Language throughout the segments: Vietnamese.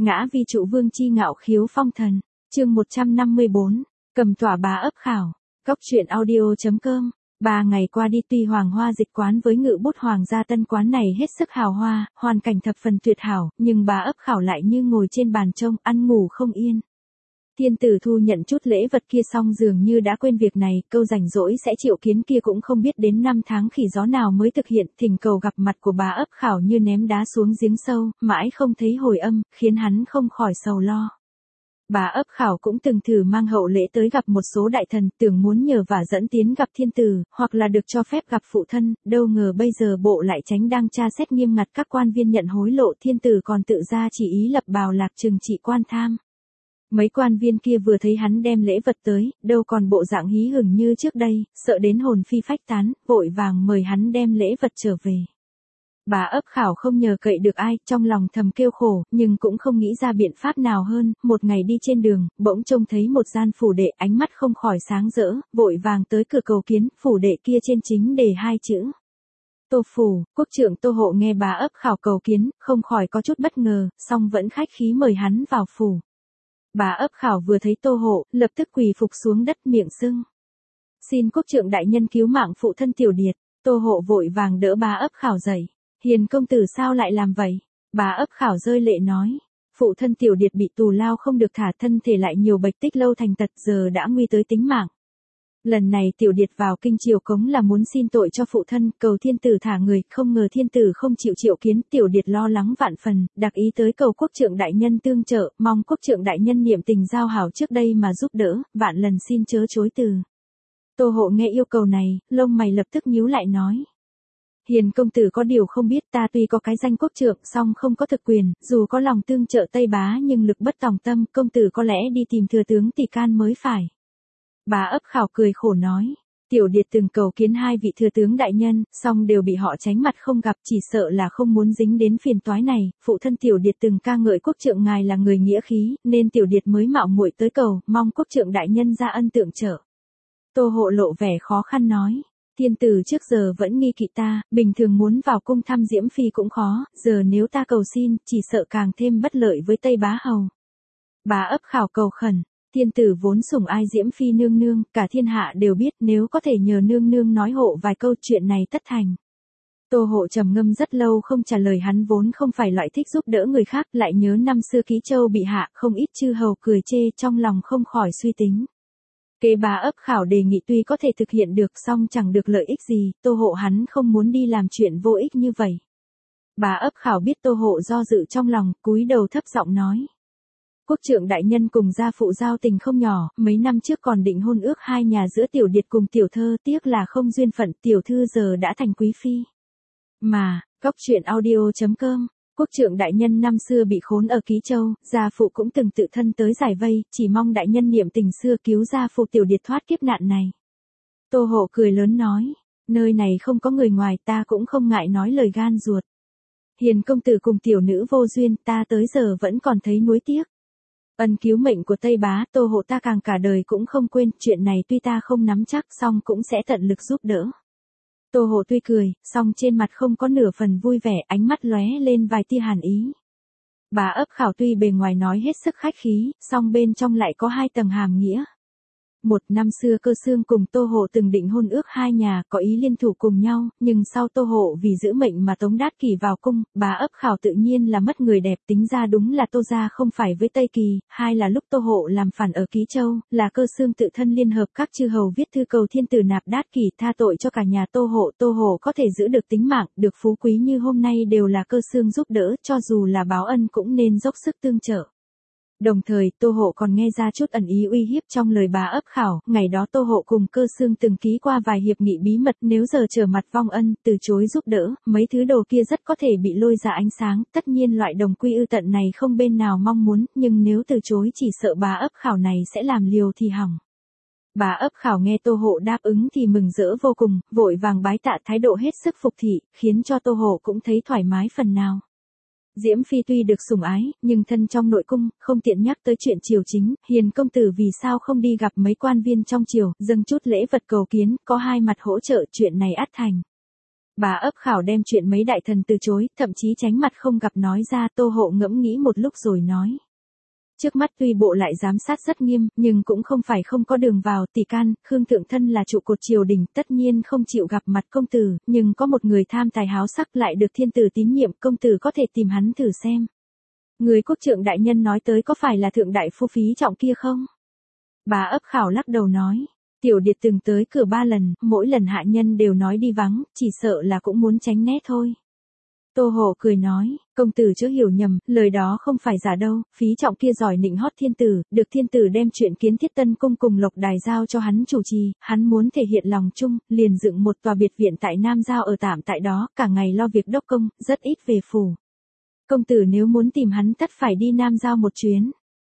Ngã vi trụ vương chi ngạo khiếu phong thần. Chương 154. Cầm tỏa bá ấp khảo. Cóc truyện audio.com. 3 ngày qua đi, tuy Hoàng Hoa Dịch quán với Ngự Bút Hoàng gia Tân quán này hết sức hào hoa, hoàn cảnh thập phần tuyệt hảo, nhưng bá ấp khảo lại như ngồi trên bàn trông, ăn ngủ không yên. Thiên tử thu nhận chút lễ vật kia xong dường như đã quên việc này, câu rảnh rỗi sẽ triệu kiến kia cũng không biết đến năm tháng khỉ gió nào mới thực hiện, thỉnh cầu gặp mặt của bá ấp khảo như ném đá xuống giếng sâu, mãi không thấy hồi âm, khiến hắn không khỏi sầu lo. Bá ấp khảo cũng từng thử mang hậu lễ tới gặp một số đại thần, tưởng muốn nhờ vả dẫn tiến gặp thiên tử, hoặc là được cho phép gặp phụ thân, đâu ngờ bây giờ bộ lại tránh đang tra xét nghiêm ngặt các quan viên nhận hối lộ, thiên tử còn tự ra chỉ ý lập bào lạc trừng trị quan tham. Mấy quan viên kia vừa thấy hắn đem lễ vật tới, đâu còn bộ dạng hí hửng như trước đây, sợ đến hồn phi phách tán, vội vàng mời hắn đem lễ vật trở về. Bá ấp khảo không nhờ cậy được ai, trong lòng thầm kêu khổ, nhưng cũng không nghĩ ra biện pháp nào hơn. Một ngày đi trên đường, bỗng trông thấy một gian phủ đệ, ánh mắt không khỏi sáng rỡ, vội vàng tới cửa cầu kiến. Phủ đệ kia trên chính đề 2 chữ Tô Phủ. Quốc trưởng Tô Hộ nghe bá ấp khảo cầu kiến, không khỏi có chút bất ngờ, song vẫn khách khí mời hắn vào phủ. Bá ấp khảo vừa thấy Tô Hộ, lập tức quỳ phục xuống đất, miệng sưng. Xin quốc trưởng đại nhân cứu mạng phụ thân Tiểu Điệt. Tô Hộ vội vàng đỡ bá ấp khảo dậy. Hiền công tử sao lại làm vậy? Bá ấp khảo rơi lệ nói. Phụ thân Tiểu Điệt bị tù lao không được thả, thân thể lại nhiều bệnh tích lâu thành tật, giờ đã nguy tới tính mạng. Lần này Tiểu Điệt vào kinh triều cống là muốn xin tội cho phụ thân, cầu thiên tử thả người, không ngờ thiên tử không chịu triệu kiến. Tiểu Điệt lo lắng vạn phần, đặc ý tới cầu quốc trưởng đại nhân tương trợ, mong quốc trưởng đại nhân niệm tình giao hảo trước đây mà giúp đỡ, vạn lần xin chớ chối từ. Tô Hộ nghe yêu cầu này, lông mày lập tức nhíu lại nói. Hiền công tử có điều không biết, ta tuy có cái danh quốc trưởng, song không có thực quyền, dù có lòng tương trợ Tây Bá nhưng lực bất tòng tâm, công tử có lẽ đi tìm thừa tướng Tỷ Can mới phải. Bá ấp khảo cười khổ nói. Tiểu Điệt từng cầu kiến 2 vị thừa tướng đại nhân, song đều bị họ tránh mặt không gặp, chỉ sợ là không muốn dính đến phiền toái này. Phụ thân Tiểu Điệt từng ca ngợi quốc trưởng ngài là người nghĩa khí, nên Tiểu Điệt mới mạo muội tới cầu, mong quốc trưởng đại nhân ra ân tượng trợ. Tô Hộ lộ vẻ khó khăn nói. Thiên tử trước giờ vẫn nghi kỵ ta, bình thường muốn vào cung thăm Diễm Phi cũng khó, giờ nếu ta cầu xin, chỉ sợ càng thêm bất lợi với Tây Bá Hầu. Bá ấp khảo cầu khẩn. Thiên tử vốn sủng ai Diễm Phi nương nương, cả thiên hạ đều biết, nếu có thể nhờ nương nương nói hộ vài câu, chuyện này tất thành. Tô Hộ trầm ngâm rất lâu không trả lời, hắn vốn không phải loại thích giúp đỡ người khác, lại nhớ năm xưa Ký Châu bị hạ, không ít chư hầu cười chê, trong lòng không khỏi suy tính. Kế bá ấp khảo đề nghị tuy có thể thực hiện được, song chẳng được lợi ích gì, Tô Hộ hắn không muốn đi làm chuyện vô ích như vậy. Bá ấp khảo biết Tô Hộ do dự trong lòng, cúi đầu thấp giọng nói. Quốc trưởng đại nhân cùng gia phụ giao tình không nhỏ, mấy năm trước còn định hôn ước 2 nhà giữa Tiểu Điệt cùng Tiểu Thơ, tiếc là không duyên phận, Tiểu Thư giờ đã thành quý phi. Mà, Cóc truyện audio.com. Quốc trưởng đại nhân năm xưa bị khốn ở Ký Châu, gia phụ cũng từng tự thân tới giải vây, chỉ mong đại nhân niệm tình xưa cứu gia phụ Tiểu Điệt thoát kiếp nạn này. Tô Hộ cười lớn nói, nơi này không có người ngoài, ta cũng không ngại nói lời gan ruột. Hiền công tử cùng tiểu nữ vô duyên, ta tới giờ vẫn còn thấy nuối tiếc. Ân cứu mệnh của Tây Bá, Tô Hộ ta càng cả đời cũng không quên, chuyện này tuy ta không nắm chắc, song cũng sẽ tận lực giúp đỡ. Tô Hộ tuy cười, song trên mặt không có nửa phần vui vẻ, ánh mắt lóe lên vài tia hàn ý. Bá ấp khảo tuy bề ngoài nói hết sức khách khí, song bên trong lại có 2 tầng hàm nghĩa. Một năm xưa Cơ Xương cùng Tô Hộ từng định hôn ước 2 nhà, có ý liên thủ cùng nhau, nhưng sau Tô Hộ vì giữ mệnh mà tống Đát Kỷ vào cung, bá ấp khảo tự nhiên là mất người đẹp, tính ra đúng là Tô gia không phải với Tây Kỳ, 2 là lúc Tô Hộ làm phản ở Ký Châu, là Cơ Xương tự thân liên hợp các chư hầu viết thư cầu thiên tử nạp Đát Kỷ tha tội cho cả nhà Tô Hộ có thể giữ được tính mạng, được phú quý như hôm nay đều là Cơ Xương giúp đỡ, cho dù là báo ân cũng nên dốc sức tương trợ. Đồng thời, Tô Hộ còn nghe ra chút ẩn ý uy hiếp trong lời bá ấp khảo, ngày đó Tô Hộ cùng Cơ Xương từng ký qua vài hiệp nghị bí mật, nếu giờ trở mặt vong ân, từ chối giúp đỡ, mấy thứ đồ kia rất có thể bị lôi ra ánh sáng, tất nhiên loại đồng quy ư tận này không bên nào mong muốn, nhưng nếu từ chối chỉ sợ bá ấp khảo này sẽ làm liều thì hỏng. Bá ấp khảo nghe Tô Hộ đáp ứng thì mừng rỡ vô cùng, vội vàng bái tạ, thái độ hết sức phục thị, khiến cho Tô Hộ cũng thấy thoải mái phần nào. Diễm Phi tuy được sủng ái, nhưng thân trong nội cung, không tiện nhắc tới chuyện triều chính, Hiền công tử vì sao không đi gặp mấy quan viên trong triều, dâng chút lễ vật cầu kiến, có 2 mặt hỗ trợ, chuyện này ắt thành. Bà ấp khảo đem chuyện mấy đại thần từ chối, thậm chí tránh mặt không gặp nói ra. Tô Hộ ngẫm nghĩ một lúc rồi nói. Trước mắt tuy bộ lại giám sát rất nghiêm, nhưng cũng không phải không có đường vào. Tỷ can, Khương Thượng Thân là trụ cột triều đình, tất nhiên không chịu gặp mặt công tử, nhưng có một người tham tài háo sắc lại được thiên tử tín nhiệm, công tử có thể tìm hắn thử xem. Người quốc trượng đại nhân nói tới có phải là thượng đại phu Phí Trọng kia không? Bà ấp khảo lắc đầu nói. Tiểu điệt từng tới cửa 3 lần, mỗi lần hạ nhân đều nói đi vắng, chỉ sợ là cũng muốn tránh né thôi. Tô Hộ cười nói, công tử chớ hiểu nhầm, lời đó không phải giả đâu, Phí Trọng kia giỏi nịnh hót thiên tử, được thiên tử đem chuyện kiến thiết Tân Cung cùng Lộc Đài giao cho hắn chủ trì, hắn muốn thể hiện lòng chung, liền dựng một tòa biệt viện tại Nam Giao ở tạm tại đó, cả ngày lo việc đốc công, rất ít về phủ. Công tử nếu muốn tìm hắn tất phải đi Nam Giao một chuyến.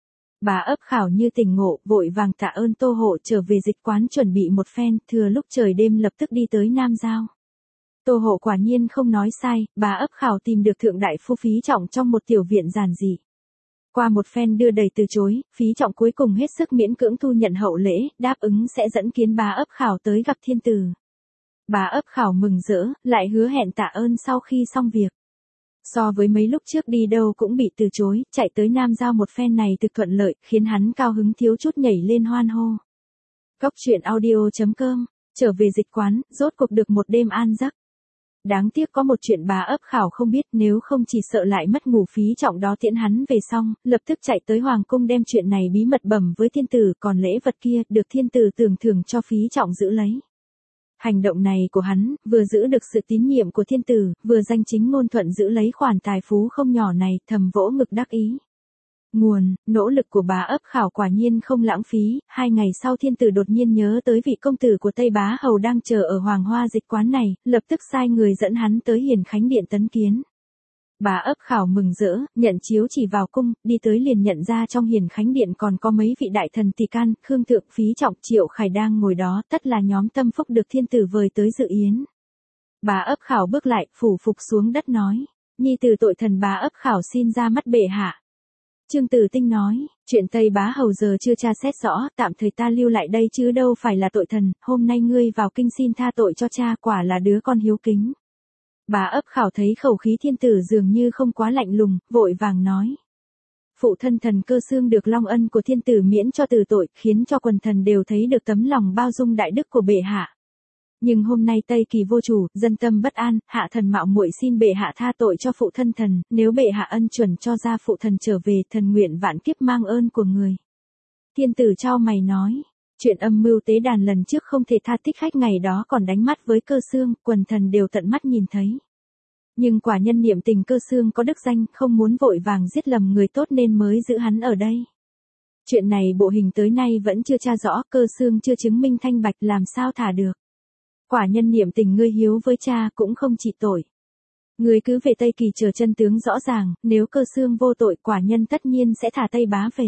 Bà ấp khảo như tỉnh ngộ, vội vàng tạ ơn Tô Hộ trở về dịch quán chuẩn bị một phen, thừa lúc trời đêm lập tức đi tới Nam Giao. Tô Hộ quả nhiên không nói sai, bà ấp khảo tìm được thượng đại phu Phí Trọng trong một tiểu viện giản dị. Qua một phen đưa đầy từ chối, Phí Trọng cuối cùng hết sức miễn cưỡng thu nhận hậu lễ, đáp ứng sẽ dẫn kiến bà ấp khảo tới gặp thiên tử. Bà ấp khảo mừng rỡ, lại hứa hẹn tạ ơn sau khi xong việc. So với mấy lúc trước đi đâu cũng bị từ chối, chạy tới Nam Giao một phen này thực thuận lợi, khiến hắn cao hứng thiếu chút nhảy lên hoan hô. Cóc truyện audio.com, trở về dịch quán, rốt cuộc được một đêm an giấc. Đáng tiếc có một chuyện bà ấp khảo không biết, nếu không chỉ sợ lại mất ngủ. Phí Trọng đó tiễn hắn về xong, lập tức chạy tới hoàng cung đem chuyện này bí mật bẩm với thiên tử, còn lễ vật kia được thiên tử tưởng thưởng cho Phí Trọng giữ lấy. Hành động này của hắn, vừa giữ được sự tín nhiệm của thiên tử, vừa danh chính ngôn thuận giữ lấy khoản tài phú không nhỏ này, thầm vỗ ngực đắc ý. Nguồn, nỗ lực của bà ấp khảo quả nhiên không lãng phí. 2 ngày sau thiên tử đột nhiên nhớ tới vị công tử của Tây Bá Hầu đang chờ ở Hoàng Hoa dịch quán này, lập tức sai người dẫn hắn tới Hiền Khánh Điện tấn kiến. Bà ấp khảo mừng rỡ, nhận chiếu chỉ vào cung, đi tới liền nhận ra trong Hiền Khánh Điện còn có mấy vị đại thần tỷ can, Khương Thượng, Phí Trọng, Triệu Khải đang ngồi đó, tất là nhóm tâm phúc được thiên tử vời tới dự yến. Bà ấp khảo bước lại, phủ phục xuống đất nói, nhi tử tội thần bà ấp khảo xin ra mắt bệ hạ. Trương Tử Tinh nói, chuyện Tây Bá Hầu giờ chưa tra xét rõ, tạm thời ta lưu lại đây chứ đâu phải là tội thần, hôm nay ngươi vào kinh xin tha tội cho cha, quả là đứa con hiếu kính. Bà ấp khảo thấy khẩu khí thiên tử dường như không quá lạnh lùng, vội vàng nói. Phụ thân thần Cơ Xương được long ân của thiên tử miễn cho từ tội, khiến cho quần thần đều thấy được tấm lòng bao dung đại đức của bệ hạ. Nhưng hôm nay Tây Kỳ vô chủ, dân tâm bất an, hạ thần mạo muội xin bệ hạ tha tội cho phụ thân thần, nếu bệ hạ ân chuẩn cho ra phụ thần trở về, thần nguyện vạn kiếp mang ơn của người. Thiên tử chau mày nói, chuyện âm mưu tế đàn lần trước không thể tha, thích khách ngày đó còn đánh mắt với Cơ Xương, quần thần đều tận mắt nhìn thấy. Nhưng quả nhân niệm tình Cơ Xương có đức danh, không muốn vội vàng giết lầm người tốt nên mới giữ hắn ở đây. Chuyện này bộ hình tới nay vẫn chưa tra rõ, Cơ Xương chưa chứng minh thanh bạch, làm sao thả được. Quả nhân niệm tình ngươi hiếu với cha cũng không trị tội. Ngươi cứ về Tây Kỳ chờ chân tướng rõ ràng, nếu Cơ Xương vô tội quả nhân tất nhiên sẽ thả Tây Bá về.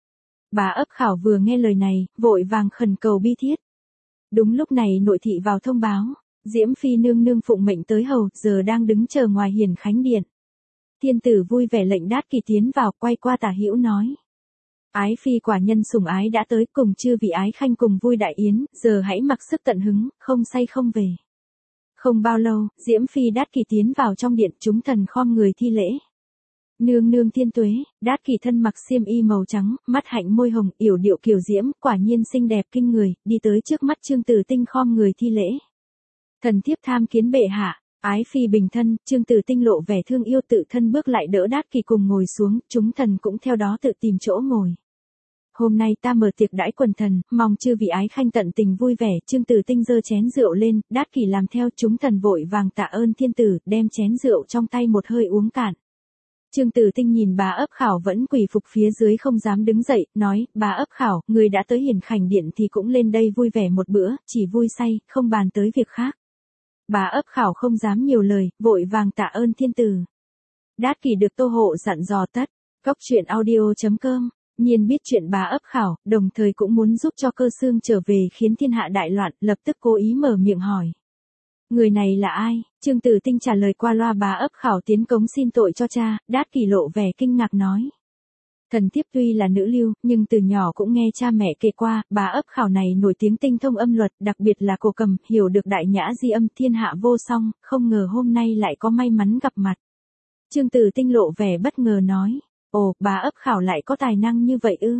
Bà ấp khảo vừa nghe lời này, vội vàng khẩn cầu bi thiết. Đúng lúc này nội thị vào thông báo, Diễm Phi nương nương phụng mệnh tới hầu, giờ đang đứng chờ ngoài Hiền Khánh Điện. Thiên tử vui vẻ lệnh Đát Kỳ tiến vào, quay qua Tả Hữu nói. Ái phi quả nhân sủng ái đã tới, cùng chư vị ái khanh cùng vui đại yến, giờ hãy mặc sức tận hứng, không say không về. Không bao lâu, Diễm Phi Đát Kỳ tiến vào trong điện, chúng thần khom người thi lễ. Nương nương thiên tuế. Đát Kỳ thân mặc xiêm y màu trắng, mắt hạnh môi hồng, yểu điệu kiều diễm, quả nhiên xinh đẹp kinh người, đi tới trước mắt Trương Tử Tinh khom người thi lễ. Thần thiếp tham kiến bệ hạ. Ái phi bình thân, Trương Tử Tinh lộ vẻ thương yêu tự thân bước lại đỡ Đát Kỳ cùng ngồi xuống, chúng thần cũng theo đó tự tìm chỗ ngồi. Hôm nay ta mở tiệc đãi quần thần, mong chư vị ái khanh tận tình vui vẻ. Trương Tử Tinh giơ chén rượu lên, Đát Kỳ làm theo, chúng thần vội vàng tạ ơn thiên tử, đem chén rượu trong tay một hơi uống cạn. Trương Tử Tinh nhìn bà ấp khảo vẫn quỳ phục phía dưới không dám đứng dậy, nói, bà ấp khảo, người đã tới Hiền Khánh Điện thì cũng lên đây vui vẻ một bữa, chỉ vui say, không bàn tới việc khác. Bà ấp khảo không dám nhiều lời, vội vàng tạ ơn thiên tử. Đát Kỳ được Tô Hộ dặn dò tất. Cóc truyện audio.com, nhiên biết chuyện bà ấp khảo, đồng thời cũng muốn giúp cho Cơ Xương trở về khiến thiên hạ đại loạn, lập tức cố ý mở miệng hỏi. Người này là ai? Trương Tử Tinh trả lời qua loa bà ấp khảo tiến cống xin tội cho cha. Đát Kỳ lộ vẻ kinh ngạc nói. Thần thiếp tuy là nữ lưu, nhưng từ nhỏ cũng nghe cha mẹ kể qua, bà ấp khảo này nổi tiếng tinh thông âm luật, đặc biệt là cổ cầm, hiểu được đại nhã di âm thiên hạ vô song, không ngờ hôm nay lại có may mắn gặp mặt. Trương Tử Tinh lộ vẻ bất ngờ nói, ồ, bà ấp khảo lại có tài năng như vậy ư?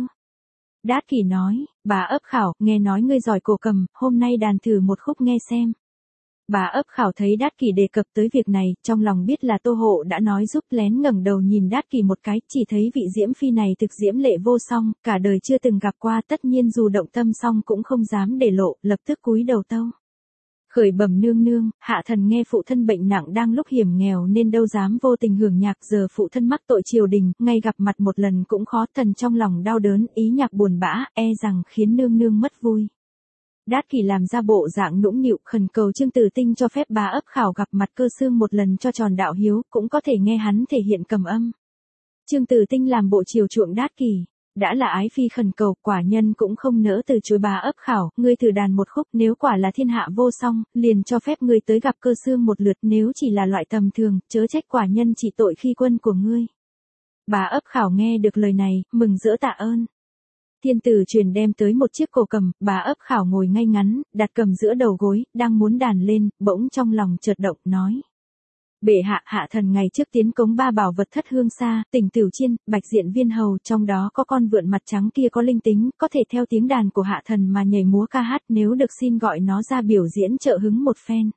Đát Kỷ nói, bà ấp khảo, nghe nói ngươi giỏi cổ cầm, hôm nay đàn thử một khúc nghe xem. Bà ấp khảo thấy Đát Kỷ đề cập tới việc này, trong lòng biết là Tô Hộ đã nói giúp, lén ngẩng đầu nhìn Đát Kỷ một cái, chỉ thấy vị diễm phi này thực diễm lệ vô song, cả đời chưa từng gặp qua, tất nhiên dù động tâm song cũng không dám để lộ, lập tức cúi đầu tâu. Khởi bẩm nương nương, hạ thần nghe phụ thân bệnh nặng đang lúc hiểm nghèo nên đâu dám vô tình hưởng nhạc, giờ phụ thân mắc tội triều đình, ngay gặp mặt một lần cũng khó, thần trong lòng đau đớn, ý nhạc buồn bã, e rằng khiến nương nương mất vui. Đát Kỷ làm ra bộ dạng nũng nịu, khẩn cầu Trương Tử Tinh cho phép bà ấp khảo gặp mặt Cơ Xương một lần cho tròn đạo hiếu, cũng có thể nghe hắn thể hiện cầm âm. Trương Tử Tinh làm bộ chiều chuộng Đát Kỷ, đã là ái phi khẩn cầu, quả nhân cũng không nỡ từ chối. Bà ấp khảo, ngươi thử đàn một khúc, nếu quả là thiên hạ vô song, liền cho phép ngươi tới gặp Cơ Xương một lượt, nếu chỉ là loại tầm thường, chớ trách quả nhân trị tội khi quân của ngươi. Bà ấp khảo nghe được lời này, mừng rỡ tạ ơn. Thiên tử truyền đem tới một chiếc cổ cầm, bà ấp khảo ngồi ngay ngắn, đặt cầm giữa đầu gối, đang muốn đàn lên, bỗng trong lòng chợt động, nói. Bệ hạ, hạ thần ngày trước tiến cống 3 bảo vật thất hương xa, tỉnh Tửu Chiên, Bạch Diện Viên Hầu, trong đó có con vượn mặt trắng kia có linh tính, có thể theo tiếng đàn của hạ thần mà nhảy múa ca hát, nếu được xin gọi nó ra biểu diễn trợ hứng một phen.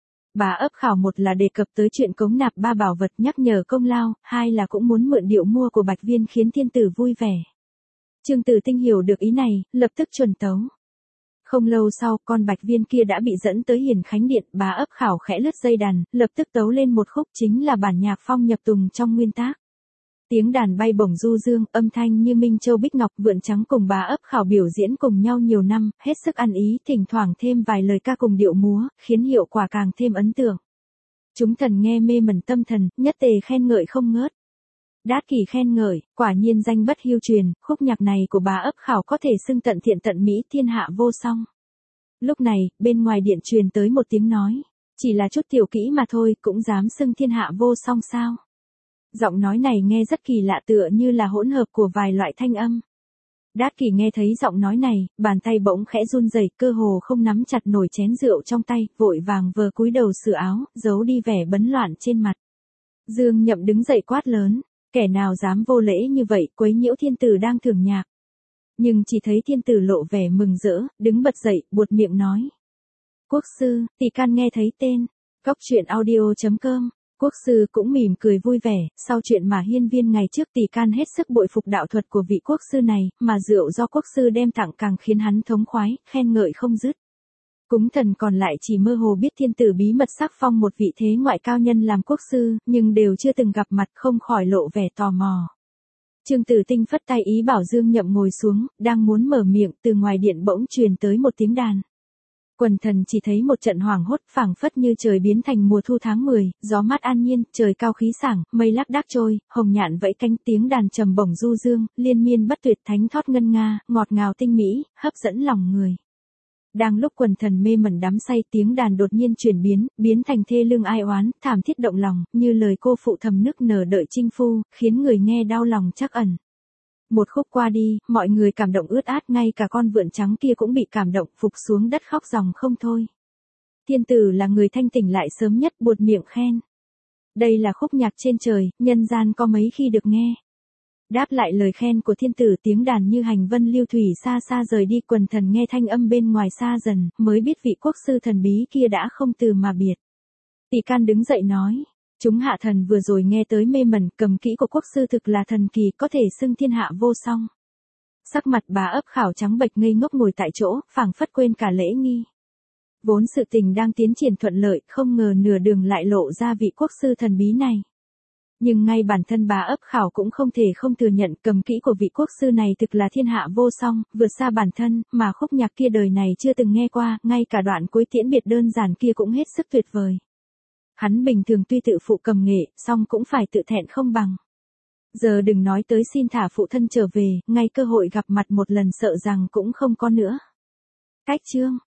Bà ấp khảo một là đề cập tới chuyện cống nạp 3 bảo vật nhắc nhở công lao, hai là cũng muốn mượn điệu mua của Bạch Viên khiến thiên tử vui vẻ. Trương Tử Tinh hiểu được ý này, lập tức chuẩn tấu. Không lâu sau, con Bạch Viên kia đã bị dẫn tới Hiền Khánh Điện, bà ấp khảo khẽ lướt dây đàn, lập tức tấu lên một khúc chính là bản nhạc phong nhập tùng trong nguyên tác. Tiếng đàn bay bổng du dương, âm thanh như minh châu bích ngọc, vượn trắng cùng bà ấp khảo biểu diễn cùng nhau nhiều năm, hết sức ăn ý, thỉnh thoảng thêm vài lời ca cùng điệu múa, khiến hiệu quả càng thêm ấn tượng. Chúng thần nghe mê mẩn tâm thần, nhất tề khen ngợi không ngớt. Đát Kỷ khen ngợi, quả nhiên danh bất hưu truyền, khúc nhạc này của bà ấp khảo có thể xưng tận thiện tận mỹ, thiên hạ vô song. Lúc này, bên ngoài điện truyền tới một tiếng nói, chỉ là chút tiểu kỹ mà thôi, cũng dám xưng thiên hạ vô song sao? Giọng nói này nghe rất kỳ lạ, tựa như là hỗn hợp của vài loại thanh âm. Đát Kỷ nghe thấy giọng nói này, bàn tay bỗng khẽ run rẩy, cơ hồ không nắm chặt nổi chén rượu trong tay, vội vàng vờ cúi đầu sửa áo, giấu đi vẻ bấn loạn trên mặt. Dương Nhậm đứng dậy quát lớn. Kẻ nào dám vô lễ như vậy, quấy nhiễu thiên tử đang thưởng nhạc. Nhưng chỉ thấy thiên tử lộ vẻ mừng rỡ, đứng bật dậy, buột miệng nói. Quốc sư, tỷ can nghe thấy tên. Góc truyện audio.com. Quốc sư cũng mỉm cười vui vẻ, sau chuyện mà hiên viên ngày trước tỷ can hết sức bội phục đạo thuật của vị quốc sư này, mà rượu do quốc sư đem tặng càng khiến hắn thống khoái, khen ngợi không dứt. Cúng thần còn lại chỉ mơ hồ biết thiên tử bí mật sắc phong một vị thế ngoại cao nhân làm quốc sư, nhưng đều chưa từng gặp mặt, không khỏi lộ vẻ tò mò. Trương Tử Tinh phất tay ý bảo Dương Nhậm ngồi xuống, đang muốn mở miệng, từ ngoài điện bỗng truyền tới một tiếng đàn. Quần thần chỉ thấy một trận hoảng hốt, phảng phất như trời biến thành mùa thu tháng 10, gió mát an nhiên, trời cao khí sảng, mây lác đác trôi, hồng nhạn vẫy cánh, tiếng đàn trầm bổng du dương, liên miên bất tuyệt, thánh thót ngân nga, ngọt ngào tinh mỹ, hấp dẫn lòng người. Đang lúc quần thần mê mẩn đắm say, tiếng đàn đột nhiên chuyển biến thành thê lương ai oán, thảm thiết động lòng, như lời cô phụ thầm nức nở đợi chinh phu, khiến người nghe đau lòng trắc ẩn. Một khúc qua đi, mọi người cảm động ướt át, ngay cả con vượn trắng kia cũng bị cảm động, phục xuống đất khóc ròng không thôi. Thiên tử là người thanh tỉnh lại sớm nhất, buột miệng khen. Đây là khúc nhạc trên trời, nhân gian có mấy khi được nghe. Đáp lại lời khen của thiên tử, tiếng đàn như hành vân lưu thủy xa xa rời đi, quần thần nghe thanh âm bên ngoài xa dần, mới biết vị quốc sư thần bí kia đã không từ mà biệt. Tỷ can đứng dậy nói, chúng hạ thần vừa rồi nghe tới mê mẩn, cầm kỹ của quốc sư thực là thần kỳ, có thể xưng thiên hạ vô song. Sắc mặt bà ấp khảo trắng bệch ngây ngốc ngồi tại chỗ, phảng phất quên cả lễ nghi. Vốn sự tình đang tiến triển thuận lợi, không ngờ nửa đường lại lộ ra vị quốc sư thần bí này. Nhưng ngay bản thân bà ấp khảo cũng không thể không thừa nhận cầm kỹ của vị quốc sư này thực là thiên hạ vô song, vượt xa bản thân, mà khúc nhạc kia đời này chưa từng nghe qua, ngay cả đoạn cuối tiễn biệt đơn giản kia cũng hết sức tuyệt vời. Hắn bình thường tuy tự phụ cầm nghệ, song cũng phải tự thẹn không bằng. Giờ đừng nói tới xin thả phụ thân trở về, ngay cơ hội gặp mặt một lần sợ rằng cũng không có nữa. Cách chương